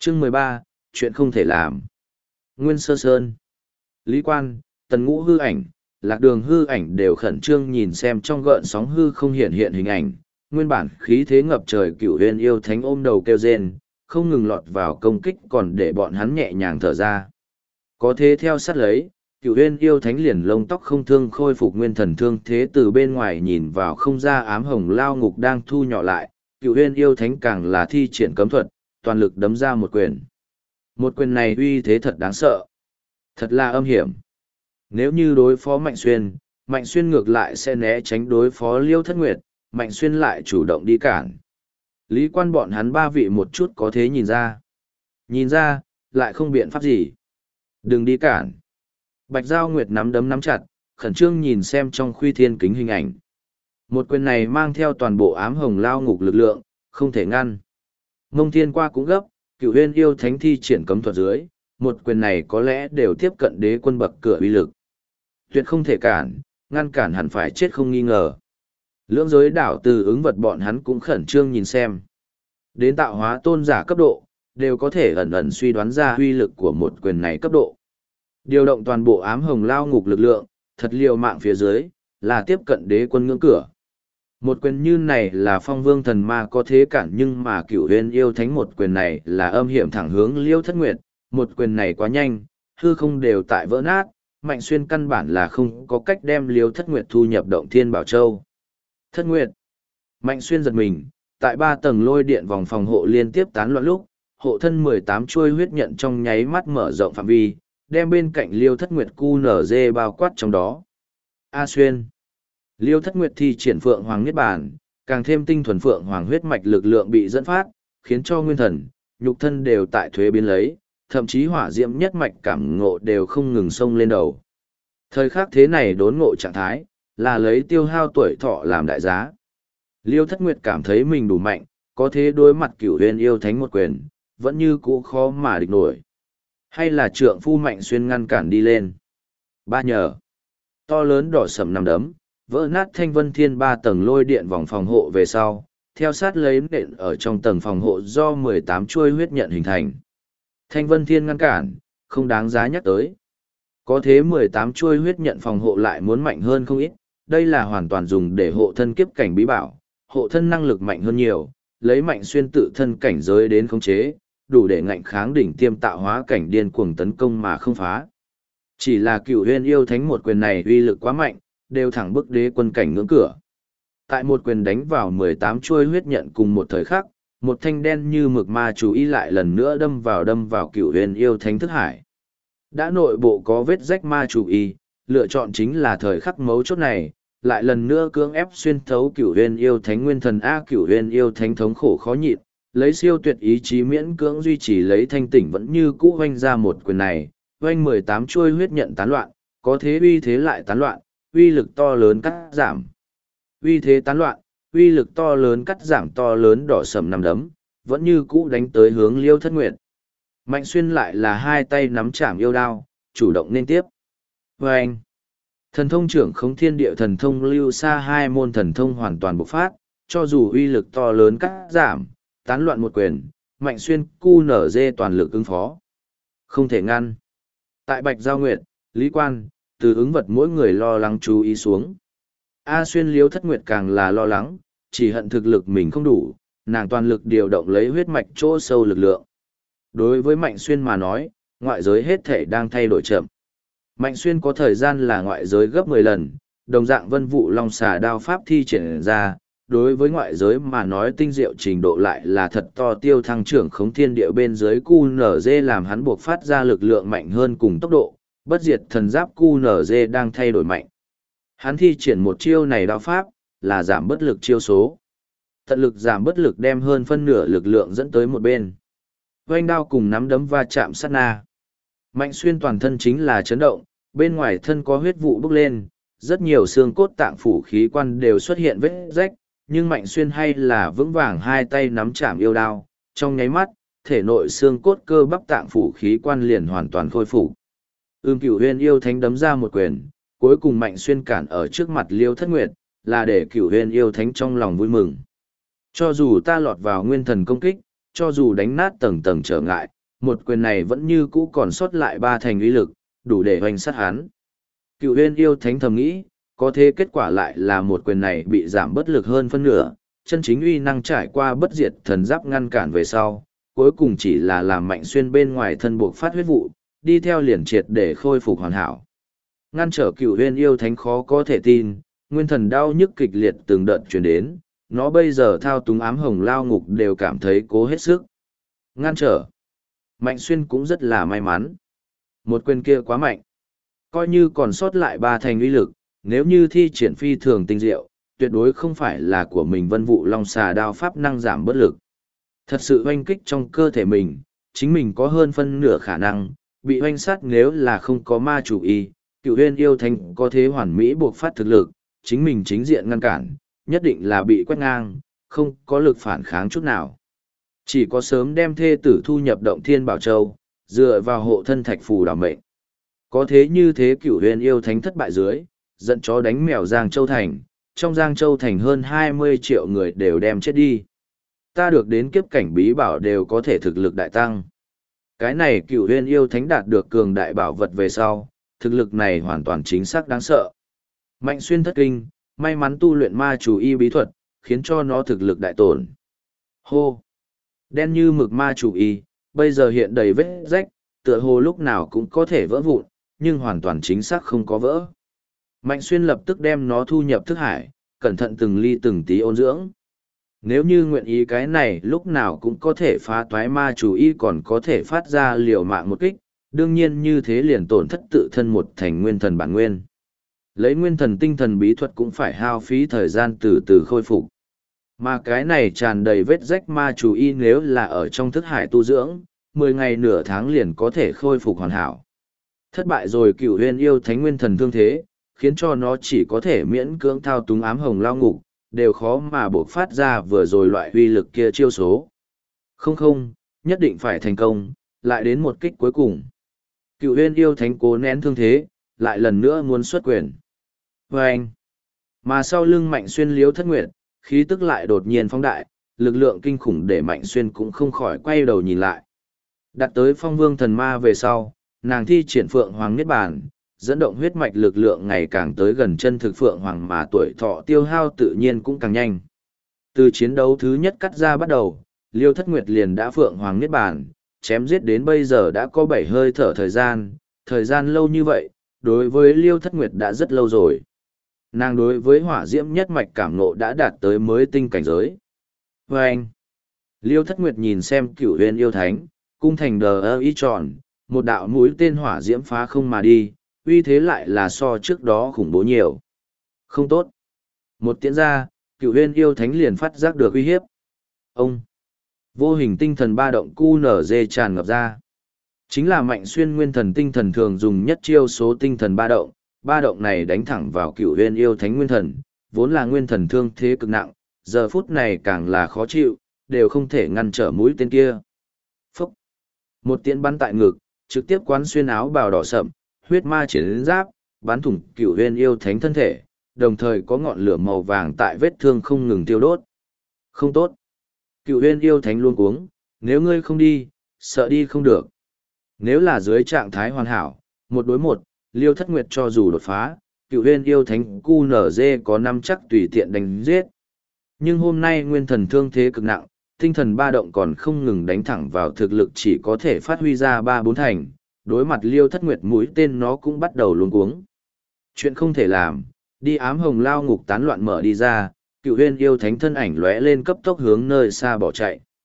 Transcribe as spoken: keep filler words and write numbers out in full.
Chương mười ba, chuyện không thể làm. Nguyên Sơ Sơn, Lý Quan, Tần Ngũ hư ảnh, Lạc Đường hư ảnh đều khẩn trương nhìn xem trong gợn sóng hư không hiện hiện hình ảnh, nguyên bản khí thế ngập trời Cửu Huyền yêu thánh ôm đầu kêu rên, không ngừng lọt vào công kích còn để bọn hắn nhẹ nhàng thở ra. Có thế theo sát lấy, Cửu Huyền yêu thánh liền lông tóc không thương khôi phục nguyên thần thương thế từ bên ngoài nhìn vào không ra ám hồng lao ngục đang thu nhỏ lại, Cửu Huyền yêu thánh càng là thi triển cấm thuật, toàn lực đấm ra một quyền. Một quyền này uy thế thật đáng sợ, thật là âm hiểm. Nếu như đối phó Mạnh Xuyên, Mạnh Xuyên ngược lại sẽ né tránh đối phó Liêu Thất Nguyệt, Mạnh Xuyên lại chủ động đi cản. Lý Quan bọn hắn ba vị một chút có thế nhìn ra. Nhìn ra, lại không biện pháp gì. Đừng đi cản. Bạch Giao Nguyệt nắm đấm nắm chặt, khẩn trương nhìn xem trong khuy thiên kính hình ảnh. Một quyền này mang theo toàn bộ ám hồng lao ngục lực lượng, không thể ngăn. Mông Thiên qua cũng gấp, Cửu Huyền yêu thánh thi triển cấm thuật dưới, một quyền này có lẽ đều tiếp cận đế quân bậc cửa uy lực. Tuyệt không thể cản, ngăn cản hẳn phải chết không nghi ngờ. Lưỡng giới đảo từ ứng vật bọn hắn cũng khẩn trương nhìn xem. Đến tạo hóa tôn giả cấp độ, đều có thể ẩn ẩn suy đoán ra uy lực của một quyền này cấp độ. Điều động toàn bộ ám hồng lao ngục lực lượng, thật liều mạng phía dưới, là tiếp cận đế quân ngưỡng cửa. Một quyền như này là phong vương thần ma có thế cản, nhưng mà Cửu Huyền yêu thánh một quyền này là âm hiểm thẳng hướng Liêu Thất Nguyệt, một quyền này quá nhanh, hư không đều tại vỡ nát, Mạnh Xuyên căn bản là không có cách đem Liêu Thất Nguyệt thu nhập động Thiên Bảo Châu. Thất Nguyệt. Mạnh Xuyên giật mình, tại ba tầng lôi điện vòng phòng hộ liên tiếp tán loạn lúc, hộ thân mười tám chuôi huyết nhận trong nháy mắt mở rộng phạm vi, đem bên cạnh Liêu Thất Nguyệt cu nở dê bao quát trong đó. A Xuyên. Liêu Thất Nguyệt thi triển Phượng Hoàng Niết Bàn, càng thêm tinh thuần Phượng Hoàng huyết mạch lực lượng bị dẫn phát, khiến cho nguyên thần, nhục thân đều tại thuế biến lấy, thậm chí hỏa diễm nhất mạch cảm ngộ đều không ngừng xông lên đầu. Thời khắc thế này đốn ngộ trạng thái, là lấy tiêu hao tuổi thọ làm đại giá. Liêu Thất Nguyệt cảm thấy mình đủ mạnh, có thế đối mặt Cửu Huyền yêu thánh một quyền, vẫn như cũ khó mà địch nổi. Hay là trượng phu Mạnh Xuyên ngăn cản đi lên. Ba nhờ. To lớn đỏ sầm nằm đấm, vỡ nát thanh vân thiên ba tầng lôi điện vòng phòng hộ về sau, theo sát lấy nện ở trong tầng phòng hộ do mười tám chuôi huyết nhận hình thành. Thanh vân thiên ngăn cản, không đáng giá nhắc tới. Có thế mười tám chuôi huyết nhận phòng hộ lại muốn mạnh hơn không ít, đây là hoàn toàn dùng để hộ thân kiếp cảnh bí bảo, hộ thân năng lực mạnh hơn nhiều, lấy Mạnh Xuyên tự thân cảnh giới đến khống chế, đủ để ngạnh kháng đỉnh tiêm tạo hóa cảnh điên cuồng tấn công mà không phá. Chỉ là Cửu Huyền yêu thánh một quyền này uy lực quá mạnh, đều thẳng bức đế quân cảnh ngưỡng cửa. Tại một quyền đánh vào mười tám chuôi huyết nhận cùng một thời khắc, một thanh đen như mực ma chú ý lại lần nữa đâm vào đâm vào Cửu Huyền yêu thánh thức hải. Đã nội bộ có vết rách ma chú ý, lựa chọn chính là thời khắc mấu chốt này, lại lần nữa cưỡng ép xuyên thấu Cửu Huyền yêu thánh nguyên thần a Cửu Huyền yêu thánh thống khổ khó nhịn, lấy siêu tuyệt ý chí miễn cưỡng duy trì lấy thanh tỉnh vẫn như cũ hoanh ra một quyền này, hoanh mười tám chuôi huyết nhận tán loạn, có thế uy thế lại tán loạn, uy lực to lớn cắt giảm. Uy thế tán loạn, uy lực to lớn cắt giảm to lớn đỏ sầm nằm đấm, vẫn như cũ đánh tới hướng Liêu Thất Nguyệt. Mạnh Xuyên lại là hai tay nắm chảm yêu đao, chủ động nên tiếp. Và anh, thần thông trưởng khống thiên địa thần thông lưu xa hai môn thần thông hoàn toàn bộc phát, cho dù uy lực to lớn cắt giảm, tán loạn một quyền, Mạnh Xuyên cu nở dê toàn lực ứng phó. Không thể ngăn. Tại Bạch Giao Nguyệt, Lý Quan, từ ứng vật mỗi người lo lắng chú ý xuống. A Xuyên Liêu Thất Nguyệt càng là lo lắng, chỉ hận thực lực mình không đủ, nàng toàn lực điều động lấy huyết mạch chỗ sâu lực lượng. Đối với Mạnh Xuyên mà nói, ngoại giới hết thể đang thay đổi chậm. Mạnh Xuyên có thời gian là ngoại giới gấp mười lần, đồng dạng vân vụ long xà đao pháp thi triển ra, đối với ngoại giới mà nói tinh diệu trình độ lại là thật to tiêu thăng trưởng khống thiên địa bên dưới cu nở dê làm hắn buộc phát ra lực lượng mạnh hơn cùng tốc độ, bất diệt thần giáp cu nở dê đang thay đổi mạnh. Hắn thi triển một chiêu này đao pháp, là giảm bất lực chiêu số. Tận lực giảm bất lực đem hơn phân nửa lực lượng dẫn tới một bên. Vành đao cùng nắm đấm va chạm sát na. Mạnh Xuyên toàn thân chính là chấn động, bên ngoài thân có huyết vụ bốc lên, rất nhiều xương cốt tạng phủ khí quan đều xuất hiện vết rách, nhưng Mạnh Xuyên hay là vững vàng hai tay nắm chạm yêu đao, trong nháy mắt, thể nội xương cốt cơ bắp tạng phủ khí quan liền hoàn toàn khôi phục. Ưm Cửu Huyền yêu thánh đấm ra một quyền, cuối cùng Mạnh Xuyên cản ở trước mặt Liêu Thất Nguyệt, là để Cửu Huyền yêu thánh trong lòng vui mừng. Cho dù ta lọt vào nguyên thần công kích, cho dù đánh nát tầng tầng trở ngại, một quyền này vẫn như cũ còn sót lại ba thành uy lực, đủ để hoành sát hắn. Cựu huyên yêu thánh thầm nghĩ, có thế kết quả lại là một quyền này bị giảm bất lực hơn phân nửa, chân chính uy năng trải qua bất diệt thần giáp ngăn cản về sau, cuối cùng chỉ là làm Mạnh Xuyên bên ngoài thân buộc phát huyết vụ, đi theo liền triệt để khôi phục hoàn hảo. Ngăn trở cựu huyên yêu thánh khó có thể tin, nguyên thần đau nhức kịch liệt từng đợt chuyển đến, nó bây giờ thao túng ám hồng lao ngục đều cảm thấy cố hết sức. Ngăn trở. Mạnh Xuyên cũng rất là may mắn. Một quyền kia quá mạnh. Coi như còn sót lại ba thành uy lực, nếu như thi triển phi thường tinh diệu, tuyệt đối không phải là của mình vân vụ long xà đao pháp năng giảm bất lực. Thật sự oanh kích trong cơ thể mình, chính mình có hơn phân nửa khả năng, bị oanh sát nếu là không có ma chủ y, cựu huyên yêu thánh có thế hoàn mỹ buộc phát thực lực, chính mình chính diện ngăn cản, nhất định là bị quét ngang, không có lực phản kháng chút nào. Chỉ có sớm đem thê tử thu nhập động thiên bảo châu, dựa vào hộ thân thạch phù đảm mệnh. Có thế như thế cửu huyền yêu thánh thất bại dưới, dẫn chó đánh mèo Giang Châu Thành, trong Giang Châu Thành hơn hai mươi triệu người đều đem chết đi. Ta được đến kiếp cảnh bí bảo đều có thể thực lực đại tăng. Cái này cửu huyền yêu thánh đạt được cường đại bảo vật về sau, thực lực này hoàn toàn chính xác đáng sợ. Mạnh Xuyên thất kinh, may mắn tu luyện ma chủ y bí thuật, khiến cho nó thực lực đại tổn. Hô! Đen như mực ma chủ y, bây giờ hiện đầy vết rách, tựa hồ lúc nào cũng có thể vỡ vụn, nhưng hoàn toàn chính xác không có vỡ. Mạnh Xuyên lập tức đem nó thu nhập thức hải, cẩn thận từng ly từng tí ôn dưỡng. Nếu như nguyện ý cái này lúc nào cũng có thể phá toái ma chủ y còn có thể phát ra liều mạng một kích, đương nhiên như thế liền tổn thất tự thân một thành nguyên thần bản nguyên. Lấy nguyên thần tinh thần bí thuật cũng phải hao phí thời gian từ từ khôi phục. Mà cái này tràn đầy vết rách ma chủ y nếu là ở trong thức hải tu dưỡng, mười ngày nửa tháng liền có thể khôi phục hoàn hảo. Thất bại rồi cửu huyền yêu thánh nguyên thần thương thế, khiến cho nó chỉ có thể miễn cưỡng thao túng ám hồng lao ngục, đều khó mà bộc phát ra vừa rồi loại uy lực kia chiêu số. Không không, nhất định phải thành công, lại đến một kích cuối cùng. Cửu huyền yêu thánh cố nén thương thế, lại lần nữa muốn xuất quyền. Và anh, mà sau lưng Mạnh Xuyên liếu thất nguyệt, khí tức lại đột nhiên phóng đại, lực lượng kinh khủng để Mạnh Xuyên cũng không khỏi quay đầu nhìn lại. Đặt tới phong vương thần ma về sau, nàng thi triển phượng hoàng niết bàn, dẫn động huyết mạch lực lượng ngày càng tới gần chân thực phượng hoàng mà tuổi thọ tiêu hao tự nhiên cũng càng nhanh. Từ chiến đấu thứ nhất cắt ra bắt đầu, liêu thất nguyệt liền đã phượng hoàng niết bàn, chém giết đến bây giờ đã có bảy hơi thở thời gian, thời gian lâu như vậy, đối với liêu thất nguyệt đã rất lâu rồi. Nàng đối với hỏa diễm nhất mạch cảm ngộ đã đạt tới mới tinh cảnh giới. Và anh, liêu thất nguyệt nhìn xem cửu huyền yêu thánh, cung thành đờ ơ y tròn, một đạo mũi tên hỏa diễm phá không mà đi, uy thế lại là so trước đó khủng bố nhiều. Không tốt. Một tiễn ra, cửu huyền yêu thánh liền phát giác được uy hiếp. Ông, vô hình tinh thần ba động cu nở dê tràn ngập ra. Chính là Mạnh Xuyên nguyên thần tinh thần thường dùng nhất chiêu số tinh thần ba động, ba động này đánh thẳng vào cửu huyền yêu thánh nguyên thần, vốn là nguyên thần thương thế cực nặng, giờ phút này càng là khó chịu, đều không thể ngăn trở mũi tên kia. Phúc! Một tiễn bắn tại ngực, trực tiếp quán xuyên áo bào đỏ sậm, huyết ma chiến giáp, bắn thủng cửu huyền yêu thánh thân thể, đồng thời có ngọn lửa màu vàng tại vết thương không ngừng tiêu đốt. Không tốt! Cửu huyền yêu thánh luôn cuống, nếu ngươi không đi, sợ đi không được. Nếu là dưới trạng thái hoàn hảo, một đối một, liêu thất nguyệt cho dù đột phá, cựu huyên yêu thánh cu nở dê có năm chắc tùy tiện đánh giết. Nhưng hôm nay nguyên thần thương thế cực nặng, tinh thần ba động còn không ngừng đánh thẳng vào thực lực chỉ có thể phát huy ra ba bốn thành, đối mặt liêu thất nguyệt mũi tên nó cũng bắt đầu luống cuống. Chuyện không thể làm, đi ám hồng lao ngục tán loạn mở đi ra, cựu huyên yêu thánh thân ảnh lóe lên cấp tốc hướng nơi xa bỏ chạy.